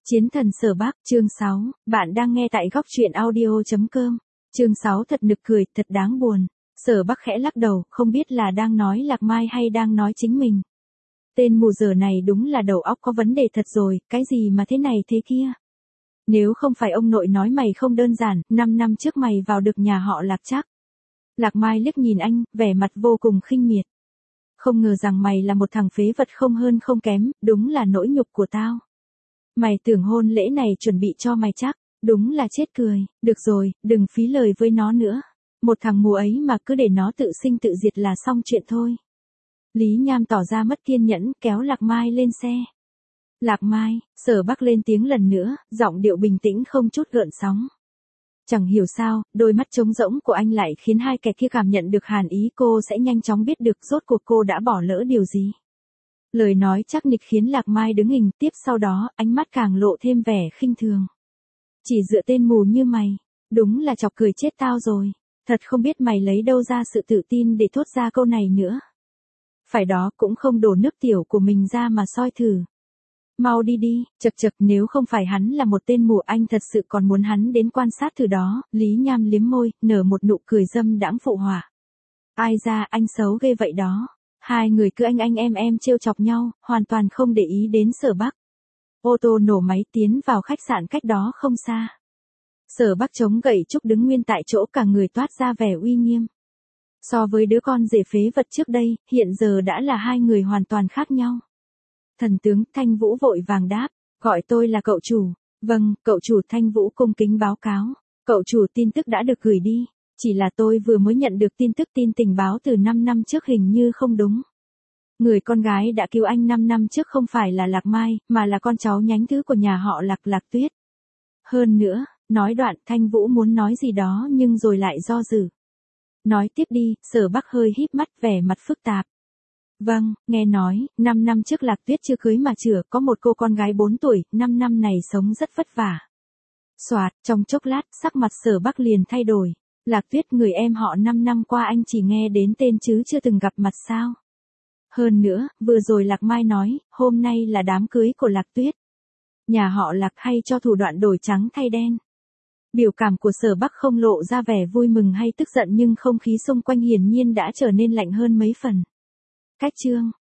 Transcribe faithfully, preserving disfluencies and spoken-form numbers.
Chiến thần Sở Bắc, chương sáu, bạn đang nghe tại góc truyện audio chấm com. Chương sáu thật nực cười, thật đáng buồn. Sở Bắc khẽ lắc đầu, không biết là đang nói Lạc Mai hay đang nói chính mình. Tên mù dở này đúng là đầu óc có vấn đề thật rồi, cái gì mà thế này thế kia. Nếu không phải ông nội nói mày không đơn giản, năm năm trước mày vào được nhà họ Lạc chắc. Lạc Mai liếc nhìn anh, vẻ mặt vô cùng khinh miệt. Không ngờ rằng mày là một thằng phế vật không hơn không kém, đúng là nỗi nhục của tao. Mày tưởng hôn lễ này chuẩn bị cho mày chắc, đúng là chết cười, được rồi, đừng phí lời với nó nữa. Một thằng mù ấy mà cứ để nó tự sinh tự diệt là xong chuyện thôi. Lý Nham tỏ ra mất kiên nhẫn, kéo Lạc Mai lên xe. Lạc Mai, Sở Bắc lên tiếng lần nữa, giọng điệu bình tĩnh không chút gợn sóng. Chẳng hiểu sao, đôi mắt trống rỗng của anh lại khiến hai kẻ kia cảm nhận được hàn ý, cô sẽ nhanh chóng biết được rốt cuộc cô đã bỏ lỡ điều gì. Lời nói chắc nịch khiến Lạc Mai đứng hình, tiếp sau đó, ánh mắt càng lộ thêm vẻ khinh thường. Chỉ dựa tên mù như mày, đúng là chọc cười chết tao rồi, thật không biết mày lấy đâu ra sự tự tin để thốt ra câu này nữa. Phải đó, cũng không đổ nước tiểu của mình ra mà soi thử. Mau đi đi, chật chật, nếu không phải hắn là một tên mù anh thật sự còn muốn hắn đến quan sát thử đó. Lý Nham liếm môi, nở một nụ cười dâm đãng phụ họa. Ai ra, anh xấu ghê vậy đó. Hai người cứ anh anh em em trêu chọc nhau, hoàn toàn không để ý đến Sở Bắc. Ô tô nổ máy tiến vào khách sạn cách đó không xa. Sở Bắc chống gậy trúc đứng nguyên tại chỗ, cả người toát ra vẻ uy nghiêm. So với đứa con rể phế vật trước đây, hiện giờ đã là hai người hoàn toàn khác nhau. Thần tướng Thanh Vũ vội vàng đáp, gọi tôi là cậu chủ. Vâng, cậu chủ. Thanh Vũ cung kính báo cáo. Cậu chủ, tin tức đã được gửi đi. Chỉ là tôi vừa mới nhận được tin tức, tin tình báo từ năm năm trước hình như không đúng. Người con gái đã cứu anh năm năm trước không phải là Lạc Mai, mà là con cháu nhánh thứ của nhà họ Lạc, Lạc Tuyết. Hơn nữa, nói đoạn Thanh Vũ muốn nói gì đó nhưng rồi lại do dự. Nói tiếp đi, Sở Bắc hơi híp mắt, vẻ mặt phức tạp. Vâng, nghe nói, năm năm trước Lạc Tuyết chưa cưới mà chửa, có một cô con gái bốn tuổi, năm năm này sống rất vất vả. Soạt, trong chốc lát, sắc mặt Sở Bắc liền thay đổi. Lạc Tuyết, người em họ năm năm qua anh chỉ nghe đến tên chứ chưa từng gặp mặt sao? Hơn nữa, vừa rồi Lạc Mai nói, hôm nay là đám cưới của Lạc Tuyết. Nhà họ Lạc hay cho thủ đoạn đổi trắng thay đen. Biểu cảm của Sở Bắc không lộ ra vẻ vui mừng hay tức giận, nhưng không khí xung quanh hiển nhiên đã trở nên lạnh hơn mấy phần. Cách chương,